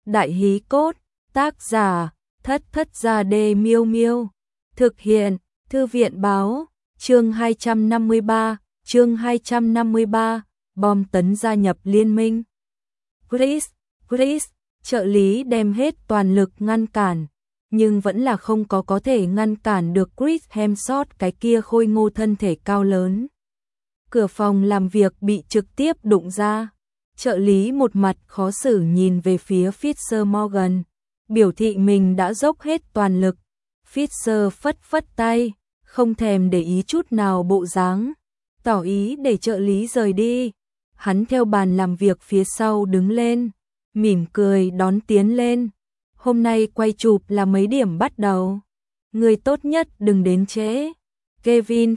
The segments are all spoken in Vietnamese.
Đại hí cốt, tác giả, Thất Thất Gia Đê Miêu Miêu. Thực hiện, Thư viện báo, chương 253, bom tấn gia nhập liên minh. Chris, trợ lý đem hết toàn lực ngăn cản, nhưng vẫn là không có thể ngăn cản được Chris Hemsworth cái kia khôi ngô thân thể cao lớn. Cửa phòng làm việc bị trực tiếp đụng ra. Trợ lý một mặt khó xử nhìn về phía Fitzgerald, biểu thị mình đã dốc hết toàn lực. Fisher phất tay, không thèm để ý chút nào bộ dáng, tỏ ý để trợ lý rời đi. Hắn theo bàn làm việc phía sau đứng lên, mỉm cười đón tiến lên. Hôm nay quay chụp là mấy điểm bắt đầu? Người tốt nhất đừng đến trễ. Kevin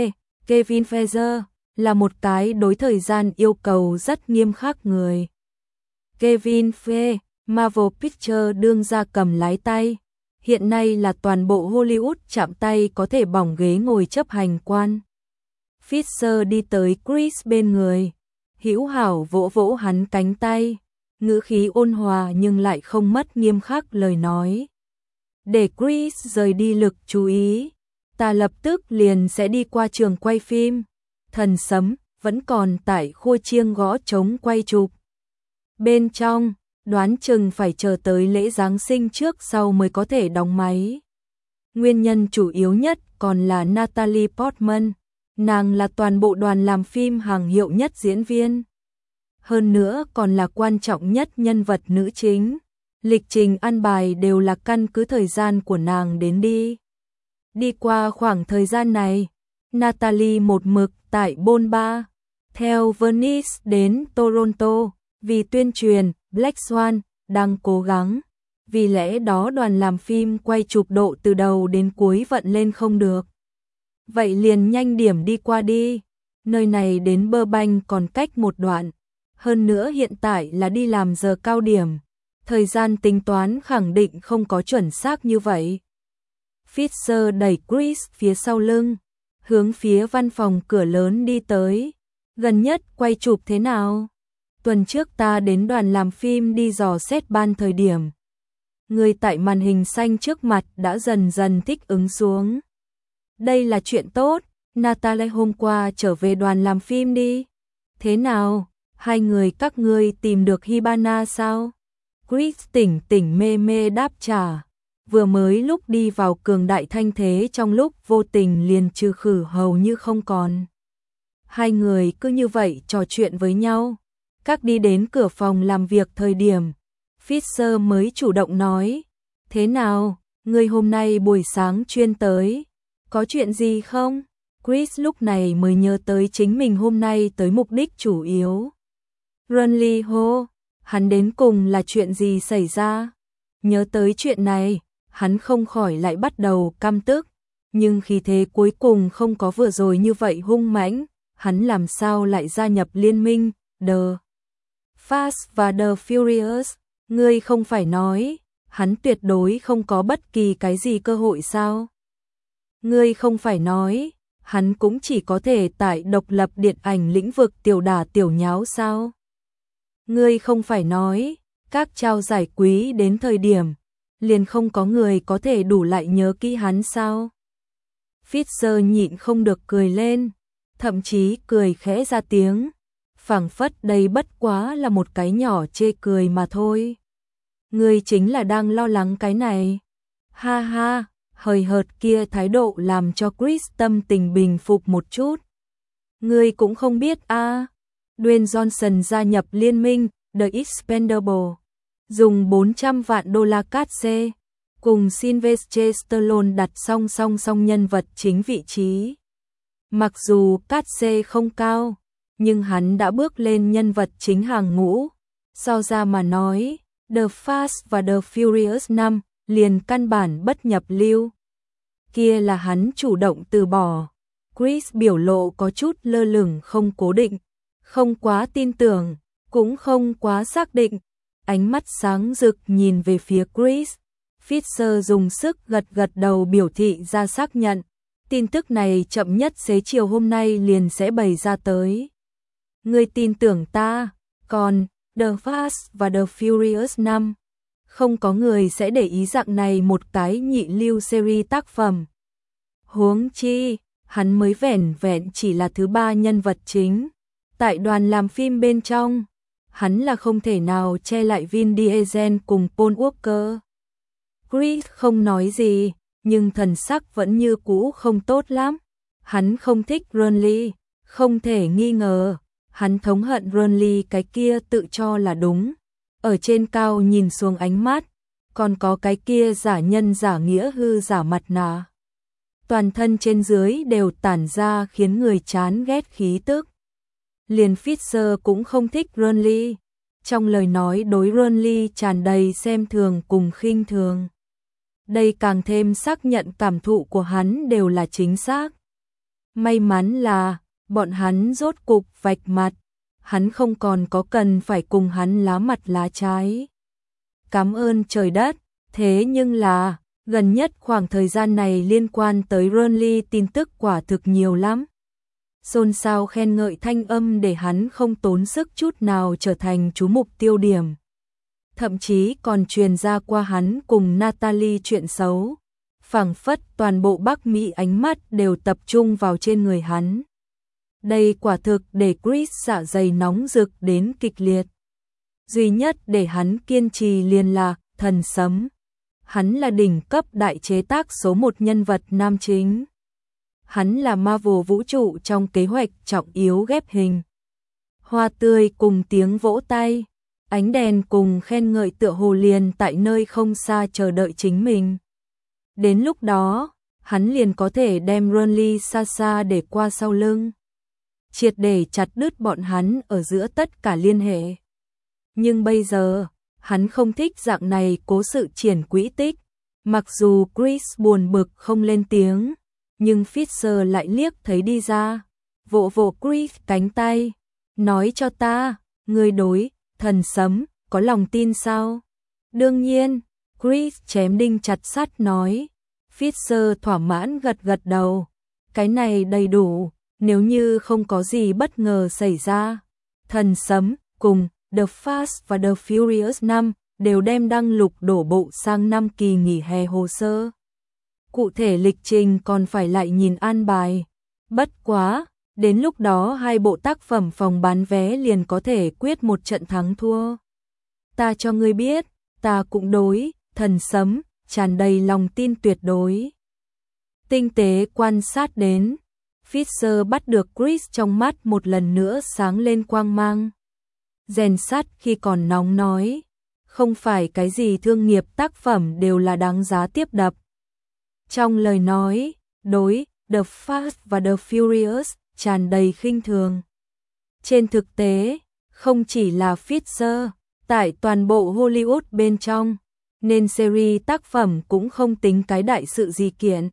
Feige là một cái đối thời gian yêu cầu rất nghiêm khắc người. Kevin Feige, Marvel Pictures đương ra cầm lái tay. Hiện nay là toàn bộ Hollywood chạm tay có thể bỏng ghế ngồi chấp hành quan. Fisher đi tới Chris bên người, hữu hảo vỗ vỗ hắn cánh tay, ngữ khí ôn hòa nhưng lại không mất nghiêm khắc lời nói. Để Chris rời đi lực chú ý, ta lập tức liền sẽ đi qua trường quay phim. Thần sấm vẫn còn tại khua chiêng gõ trống quay chụp. Bên trong, đoán chừng phải chờ tới lễ Giáng sinh trước sau mới có thể đóng máy. Nguyên nhân chủ yếu nhất còn là Natalie Portman, nàng là toàn bộ đoàn làm phim hàng hiệu nhất diễn viên. Hơn nữa còn là quan trọng nhất nhân vật nữ chính. Lịch trình ăn bài đều là căn cứ thời gian của nàng đến đi. Đi qua khoảng thời gian này, Natalie một mực tại Bôn Ba, theo Venice đến Toronto, vì tuyên truyền Black Swan đang cố gắng. Vì lẽ đó đoàn làm phim quay chụp độ từ đầu đến cuối vận lên không được. Vậy liền nhanh điểm đi qua đi, nơi này đến Burbank còn cách một đoạn. Hơn nữa hiện tại là đi làm giờ cao điểm, thời gian tính toán khẳng định không có chuẩn xác như vậy. Fisher đẩy Chris phía sau lưng, hướng phía văn phòng cửa lớn đi tới. Gần nhất quay chụp thế nào? Tuần trước ta đến đoàn làm phim đi dò xét ban thời điểm. Người tại màn hình xanh trước mặt đã dần dần thích ứng xuống. Đây là chuyện tốt, Natalie hôm qua trở về đoàn làm phim đi. Thế nào, hai người các ngươi tìm được Hibana sao? Chris tỉnh mê mê đáp trả. Vừa mới lúc đi vào cường đại thanh thế trong lúc vô tình liền trừ khử hầu như không còn. Hai người cứ như vậy trò chuyện với nhau. Các đi đến cửa phòng làm việc thời điểm, Fisher mới chủ động nói. Thế nào, người hôm nay buổi sáng chuyên tới, có chuyện gì không? Chris lúc này mới nhớ tới chính mình hôm nay tới mục đích chủ yếu. Runley hô, hắn đến cùng là chuyện gì xảy ra? Nhớ tới chuyện này, hắn không khỏi lại bắt đầu căm tức, nhưng khí thế cuối cùng không có vừa rồi như vậy hung mãnh, hắn làm sao lại gia nhập liên minh, The Fast và The Furious, ngươi không phải nói, hắn tuyệt đối không có bất kỳ cái gì cơ hội sao? Ngươi không phải nói, hắn cũng chỉ có thể tại độc lập điện ảnh lĩnh vực tiểu đả tiểu nháo sao? Ngươi không phải nói, các trao giải quý đến thời điểm, liền không có người có thể đủ lại nhớ kỹ hắn sao? Fisher nhịn không được cười lên, thậm chí cười khẽ ra tiếng, phảng phất đây bất quá là một cái nhỏ chê cười mà thôi. Ngươi chính là đang lo lắng cái này. Ha ha, hời hợt kia thái độ làm cho Chris tâm tình bình phục một chút. Ngươi cũng không biết a, Dwayne Johnson gia nhập liên minh The Expendables, dùng 400 vạn đô la cát xê, cùng Sylvester Stallone đặt song song nhân vật chính vị trí. Mặc dù cát xê không cao, nhưng hắn đã bước lên nhân vật chính hàng ngũ. So ra mà nói, The Fast và The Furious 5 liền căn bản bất nhập lưu. Kia là hắn chủ động từ bỏ. Chris biểu lộ có chút lơ lửng không cố định, không quá tin tưởng, cũng không quá xác định. Ánh mắt sáng rực nhìn về phía Chris. Fisher dùng sức gật đầu biểu thị ra xác nhận. Tin tức này chậm nhất xế chiều hôm nay liền sẽ bày ra tới. Ngươi tin tưởng ta, còn The Fast và The Furious 5 Không có người sẽ để ý dạng này một cái nhị lưu series tác phẩm. Huống chi, hắn mới vẻn vẹn chỉ là thứ ba nhân vật chính. Tại đoàn làm phim bên trong, hắn là không thể nào che lại Vin Diesel cùng Paul Walker. Chris không nói gì, nhưng thần sắc vẫn như cũ không tốt lắm. Hắn không thích Ronly, không thể nghi ngờ. Hắn thống hận Ronly cái kia tự cho là đúng. Ở trên cao nhìn xuống ánh mắt, còn có cái kia giả nhân giả nghĩa hư giả mặt nạ. Toàn thân trên dưới đều tản ra khiến người chán ghét khí tức. Liền Fisher cũng không thích Ronly. Trong lời nói đối Ronly tràn đầy xem thường cùng khinh thường. Đây càng thêm xác nhận cảm thụ của hắn đều là chính xác. May mắn là, bọn hắn rốt cục vạch mặt. Hắn không còn có cần phải cùng hắn lá mặt lá trái. Cảm ơn trời đất, thế nhưng là, gần nhất khoảng thời gian này liên quan tới Ronly tin tức quả thực nhiều lắm. Xôn xao khen ngợi thanh âm để hắn không tốn sức chút nào trở thành chú mục tiêu điểm. Thậm chí còn truyền ra qua hắn cùng Natalie chuyện xấu. Phảng phất toàn bộ Bắc Mỹ ánh mắt đều tập trung vào trên người hắn. Đây quả thực để Chris dạ dày nóng rực đến kịch liệt. Duy nhất để hắn kiên trì liền là thần sấm. Hắn là đỉnh cấp đại chế tác số 1 nhân vật nam chính. Hắn là Marvel vũ trụ trong kế hoạch trọng yếu ghép hình. Hoa tươi cùng tiếng vỗ tay, ánh đèn cùng khen ngợi tựa hồ liền tại nơi không xa chờ đợi chính mình. Đến lúc đó, hắn liền có thể đem Ronly xa xa để qua sau lưng. Triệt để chặt đứt bọn hắn ở giữa tất cả liên hệ. Nhưng bây giờ, hắn không thích dạng này cố sự triển quỹ tích. Mặc dù Chris buồn bực không lên tiếng, nhưng Fisher lại liếc thấy đi ra. Vỗ vỗ Chris cánh tay, nói cho ta, ngươi đối thần sấm có lòng tin sao? Đương nhiên, Chris chém đinh chặt sắt nói. Fisher thỏa mãn gật gật đầu. Cái này đầy đủ. Nếu như không có gì bất ngờ xảy ra, thần sấm cùng The Fast và The Furious 5 đều đem đăng lục đổ bộ sang năm kỳ nghỉ hè hồ sơ. Cụ thể lịch trình còn phải lại nhìn an bài. Bất quá, đến lúc đó hai bộ tác phẩm phòng bán vé liền có thể quyết một trận thắng thua. Ta cho ngươi biết, ta cũng đối, thần sấm, tràn đầy lòng tin tuyệt đối. Tinh tế quan sát đến. Fisher bắt được Chris trong mắt một lần nữa sáng lên quang mang. Rèn sắt khi còn nóng nói, không phải cái gì thương nghiệp tác phẩm đều là đáng giá tiếp đập. Trong lời nói, đối The Fast và The Furious tràn đầy khinh thường. Trên thực tế, không chỉ là Fisher, tại toàn bộ Hollywood bên trong, nên series tác phẩm cũng không tính cái đại sự gì kiện.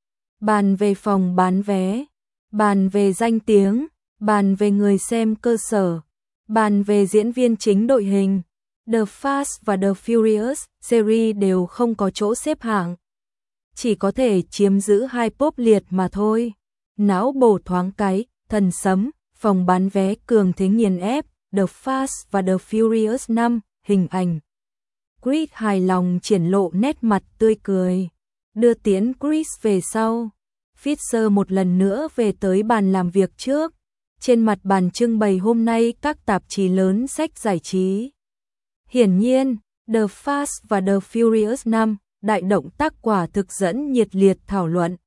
Bàn về phòng bán vé, bàn về danh tiếng, bàn về người xem cơ sở, bàn về diễn viên chính đội hình, The Fast và The Furious series đều không có chỗ xếp hạng. Chỉ có thể chiếm giữ hai pop liệt mà thôi. Não bổ thoáng cái, thần sấm, phòng bán vé cường thế nghiền ép, The Fast và The Furious 5, hình ảnh. Chris hài lòng triển lộ nét mặt tươi cười. Đưa tiễn Chris về sau. Fisher một lần nữa về tới bàn làm việc trước. Trên mặt bàn trưng bày hôm nay các tạp chí lớn sách giải trí. Hiển nhiên, The Fast và The Furious 5, đại động tác quả thực dẫn nhiệt liệt thảo luận.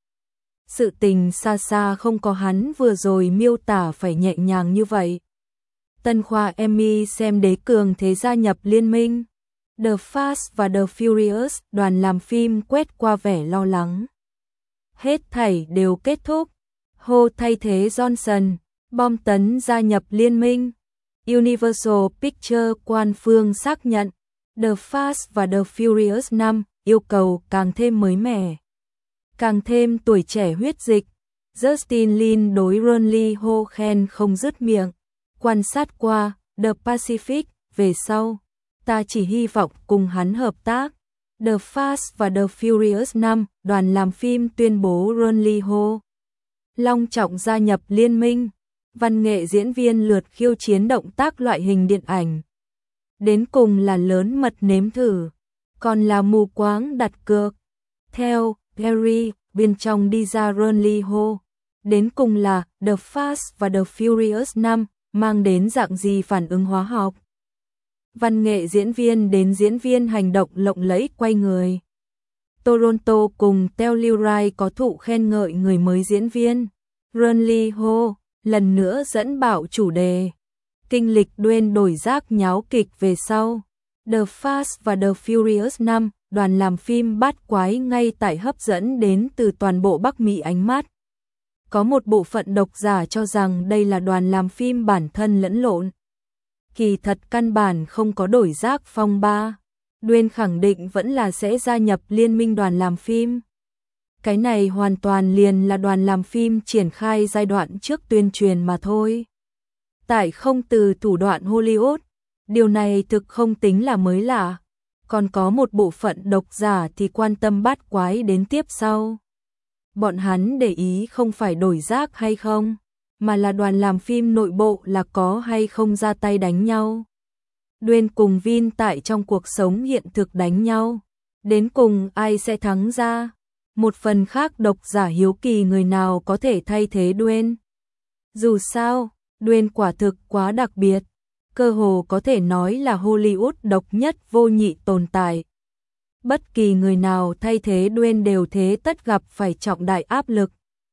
Sự tình xa xa không có hắn vừa rồi miêu tả phải nhẹ nhàng như vậy. Tân khoa Emmy xem đế cường thế gia nhập liên minh. The Fast và The Furious đoàn làm phim quét qua vẻ lo lắng. Hết thảy đều kết thúc. Hô thay thế Johnson, bom tấn gia nhập liên minh. Universal Pictures quan phương xác nhận. The Fast và The Furious 5 yêu cầu càng thêm mới mẻ, càng thêm tuổi trẻ huyết dịch. Justin Lin đối Ronly hô khen không dứt miệng. Quan sát qua The Pacific về sau, ta chỉ hy vọng cùng hắn hợp tác. The Fast và The Furious 5, đoàn làm phim tuyên bố Ronly hô long trọng gia nhập liên minh. Văn nghệ diễn viên lượt khiêu chiến động tác loại hình điện ảnh. Đến cùng là lớn mật nếm thử. còn là mù quáng đặt cược. Theo Gary, bên trong đi ra Run Ho. Đến cùng là The Fast và The Furious 5 mang đến dạng gì phản ứng hóa học. Văn nghệ diễn viên đến diễn viên hành động lộng lẫy quay người. Toronto cùng Telluride có thụ khen ngợi người mới diễn viên. Run Ho lần nữa dẫn bảo chủ đề. Kinh lịch Dwayne đổi giác nháo kịch về sau. The Fast và The Furious 5, đoàn làm phim bát quái ngay tại hấp dẫn đến từ toàn bộ Bắc Mỹ ánh mắt. Có một bộ phận độc giả cho rằng đây là đoàn làm phim bản thân lẫn lộn. Kỳ thật căn bản không có đổi giác phong ba. Dwayne khẳng định vẫn là sẽ gia nhập liên minh đoàn làm phim. Cái này hoàn toàn liền là đoàn làm phim triển khai giai đoạn trước tuyên truyền mà thôi. Tại không từ thủ đoạn Hollywood, điều này thực không tính là mới lạ. Còn có một bộ phận độc giả thì quan tâm bát quái đến tiếp sau. Bọn hắn để ý không phải đổi giác hay không, mà là đoàn làm phim nội bộ là có hay không ra tay đánh nhau. Dwayne cùng Vin tại trong cuộc sống hiện thực đánh nhau. Đến cùng ai sẽ thắng ra? Một phần khác độc giả hiếu kỳ người nào có thể thay thế Dwayne. Dù sao, Dwayne quả thực quá đặc biệt. Cơ hồ có thể nói là Hollywood độc nhất vô nhị tồn tại. Bất kỳ người nào thay thế Dwayne đều thế tất gặp phải trọng đại áp lực.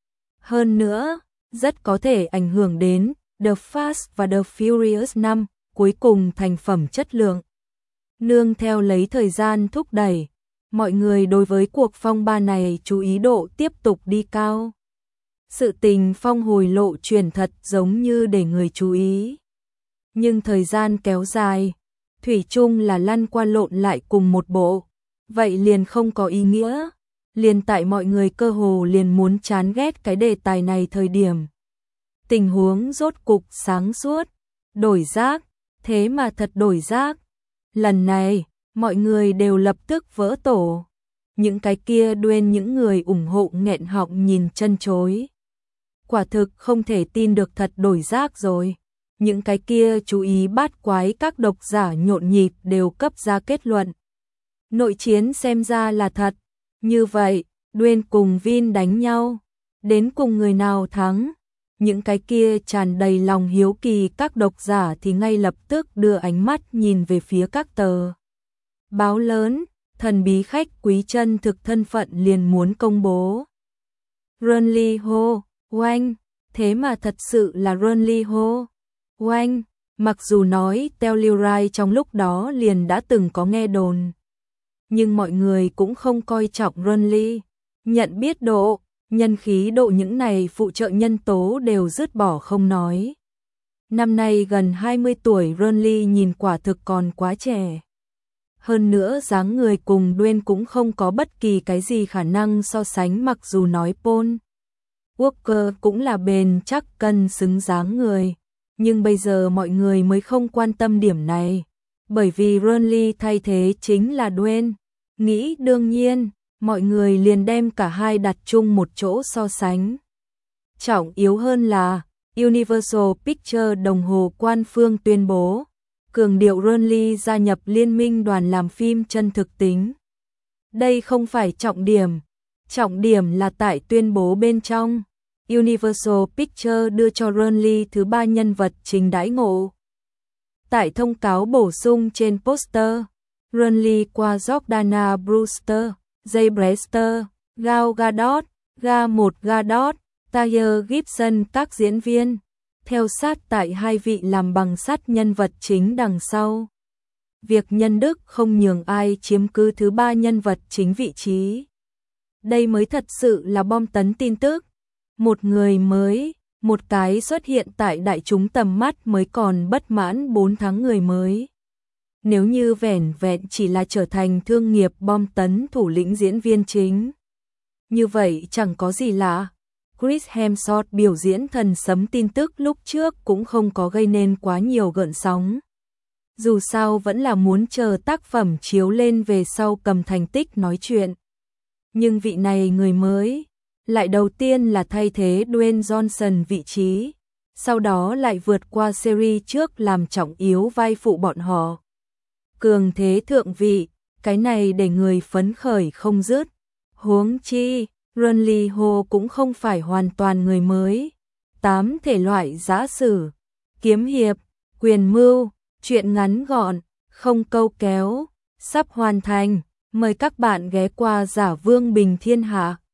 Hơn nữa, rất có thể ảnh hưởng đến The Fast và The Furious 5, cuối cùng thành phẩm chất lượng. Nương theo lấy thời gian thúc đẩy, mọi người đối với cuộc phong ba này chú ý độ tiếp tục đi cao. Sự tình phong hồi lộ truyền thật giống như để người chú ý. Nhưng thời gian kéo dài, thủy chung là lăn qua lộn lại cùng một bộ, vậy liền không có ý nghĩa. Liền tại mọi người cơ hồ liền muốn chán ghét cái đề tài này thời điểm. Tình huống rốt cục sáng suốt, đổi giác, thế mà thật đổi giác. Lần này, mọi người đều lập tức vỡ tổ. Những cái kia Dwayne những người ủng hộ nghẹn họng nhìn chân chối. Quả thực không thể tin được thật đổi giác rồi. Những cái kia chú ý bát quái các độc giả nhộn nhịp đều cấp ra kết luận. Nội chiến xem ra là thật. Như vậy, Dwayne cùng Vin đánh nhau. Đến cùng người nào thắng? Những cái kia tràn đầy lòng hiếu kỳ các độc giả thì ngay lập tức đưa ánh mắt nhìn về phía các tờ báo lớn. Thần bí khách quý chân thực thân phận liền muốn công bố. Run Ho, oanh, thế mà thật sự là Run Ho. Oanh, mặc dù nói Telluride trong lúc đó liền đã từng có nghe đồn. Nhưng mọi người cũng không coi trọng Run. Nhận biết độ, nhân khí độ những này phụ trợ nhân tố đều dứt bỏ không nói. Năm nay gần 20 tuổi Run nhìn quả thực còn quá trẻ. Hơn nữa dáng người cùng Dwayne cũng không có bất kỳ cái gì khả năng so sánh, mặc dù nói Paul Walker cũng là bền chắc cân xứng dáng người. Nhưng bây giờ mọi người mới không quan tâm điểm này. Bởi vì Run thay thế chính là Dwayne. Nghĩ đương nhiên, mọi người liền đem cả hai đặt chung một chỗ so sánh. Trọng yếu hơn là, Universal Pictures đồng hồ quan phương tuyên bố, cường điệu Run gia nhập liên minh đoàn làm phim chân thực tính. Đây không phải trọng điểm là tại tuyên bố bên trong. Universal Pictures đưa cho Run thứ 3 nhân vật chính đãi ngộ. Tại thông cáo bổ sung trên poster, Run qua Jordana Brewster, Jay Brewster, Gal Gadot, Gadot, Taya Gibson các diễn viên, theo sát tại hai vị làm bằng sắt nhân vật chính đằng sau. Việc nhân đức không nhường ai chiếm cứ thứ 3 nhân vật chính vị trí. Đây mới thật sự là bom tấn tin tức. Một người mới, một cái xuất hiện tại đại chúng tầm mắt mới còn bất mãn 4 tháng người mới. Nếu như vẻn vẹn chỉ là trở thành thương nghiệp bom tấn thủ lĩnh diễn viên chính. Như vậy chẳng có gì lạ. Chris Hemsworth biểu diễn thần sấm tin tức lúc trước cũng không có gây nên quá nhiều gợn sóng. Dù sao vẫn là muốn chờ tác phẩm chiếu lên về sau cầm thành tích nói chuyện. Nhưng vị này người mới, lại đầu tiên là thay thế Dwayne Johnson vị trí, sau đó lại vượt qua series trước làm trọng yếu vai phụ bọn họ. Cường thế thượng vị, cái này để người phấn khởi không dứt. Huống chi, Runly Ho cũng không phải hoàn toàn người mới. 8 thể loại giã sử, kiếm hiệp, quyền mưu, truyện ngắn gọn, không câu kéo, sắp hoàn thành. Mời các bạn ghé qua Giả Vương Bình Thiên Hạ.